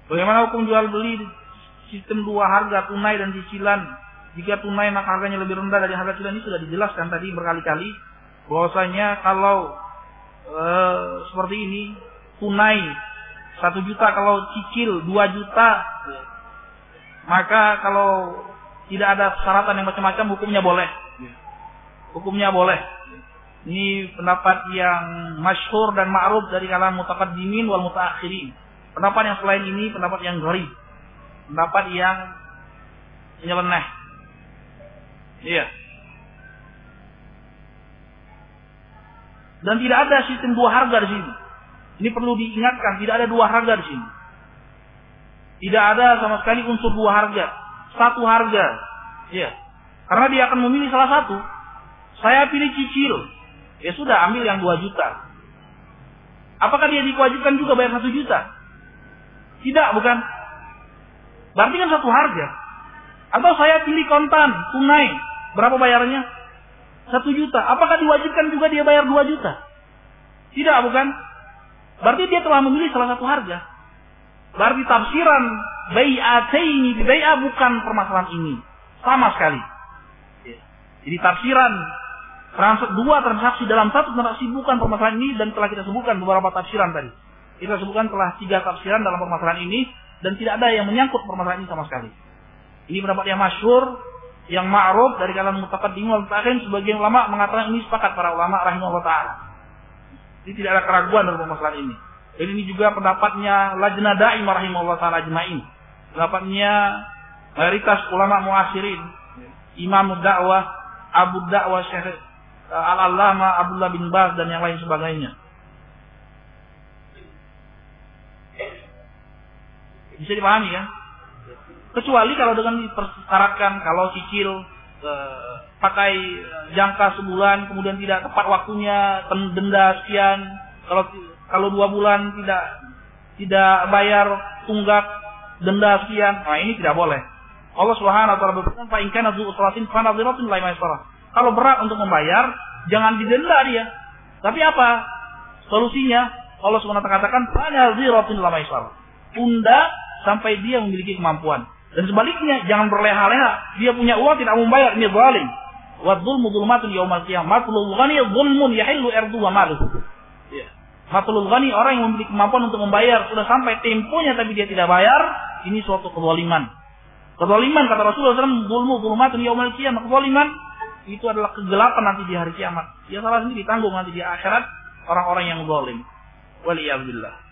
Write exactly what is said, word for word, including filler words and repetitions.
Bagaimana hukum jual beli sistem dua harga, tunai dan cicilan? Jika tunai maka harganya lebih rendah dari harga cicilan. Ini sudah dijelaskan tadi berkali-kali bahwasanya kalau e, seperti ini, tunai satu juta, kalau cicil dua juta, maka kalau tidak ada persyaratan yang macam-macam hukumnya boleh. Hukumnya boleh. Ini pendapat yang masyhur dan ma'ruf dari kalangan mutaqaddimin wal mutaakhirin. Pendapat yang selain ini pendapat yang gharib. Pendapat yang nyeleneh. Iya. Dan tidak ada sistem dua harga di sini. Ini perlu diingatkan, tidak ada dua harga di sini. Tidak ada sama sekali unsur dua harga. Satu harga. Iya. Karena dia akan memilih salah satu. Saya pilih cicil. Ya sudah, ambil yang dua juta. Apakah dia diwajibkan juga bayar satu juta? Tidak, bukan. Berarti kan satu harga. Atau saya pilih kontan, tunai. Berapa bayarnya? Satu juta. Apakah diwajibkan juga dia bayar dua juta? Tidak, bukan. Berarti dia telah memilih salah satu harga. Berarti tafsiran bai'ataini bi bai'a bukan permasalahan ini. Sama sekali. Jadi tafsiran dua transaksi dalam satu transaksi bukan permasalahan ini, dan telah kita sebutkan beberapa tafsiran tadi. Kita sebutkan telah tiga tafsiran dalam permasalahan ini dan tidak ada yang menyangkut permasalahan ini sama sekali. Ini pendapat yang masyhur, yang ma'ruf dari kalangan mutaqaddimin wal mutaakhirin. Sebagian ulama mengatakan ini sepakat para ulama rahimahullah taala. Jadi tidak ada keraguan dalam permasalahan ini. Dan ini juga pendapatnya Lajnah Daimah rahimahullah taala ajma'in. Pendapatnya mayoritas ulama mu'asyirin, Imam Dakwah, Abu Dakwah Syekh Al-Allamah Abdullah bin Baz dan yang lain sebagainya. Bisa dipahami kan? Kecuali kalau dengan dipersyaratkan kalau cicil eh, pakai jangka sebulan kemudian tidak tepat waktunya, denda sekian. Kalau kalau dua bulan tidak tidak bayar tunggak, denda sekian. Nah, ini tidak boleh. Allah Subhanahu wa taala berfirman, "Fa in kana dzu usratin fa nadhiratun ila maisarah." Kalau berat untuk membayar, jangan didenda dia. Tapi apa solusinya? Allah Subhanahu wa taala katakan, "Fa nadhiratun ila maisarah." Tunda sampai dia memiliki kemampuan. Dan sebaliknya, jangan berleha-leha. Dia punya uang tidak membayar, ini zalim. Wa dzulmu dzulmatun yaumal qiyamah. Matlul ghani dzulmun yahillu irdu wa maluhu. Ya. Matlul ghani, orang yang memiliki kemampuan untuk membayar, sudah sampai temponya tapi dia tidak bayar, ini suatu kezaliman. Kezaliman kata Rasulullah shallallahu alaihi wasallam, dzulmu dzulmatun yaumal qiyamah. Kezaliman itu adalah kegelapan nanti di hari kiamat. Dia salah sendiri, ditanggung nanti di akhirat orang-orang yang zalim. Waliyadzubillah.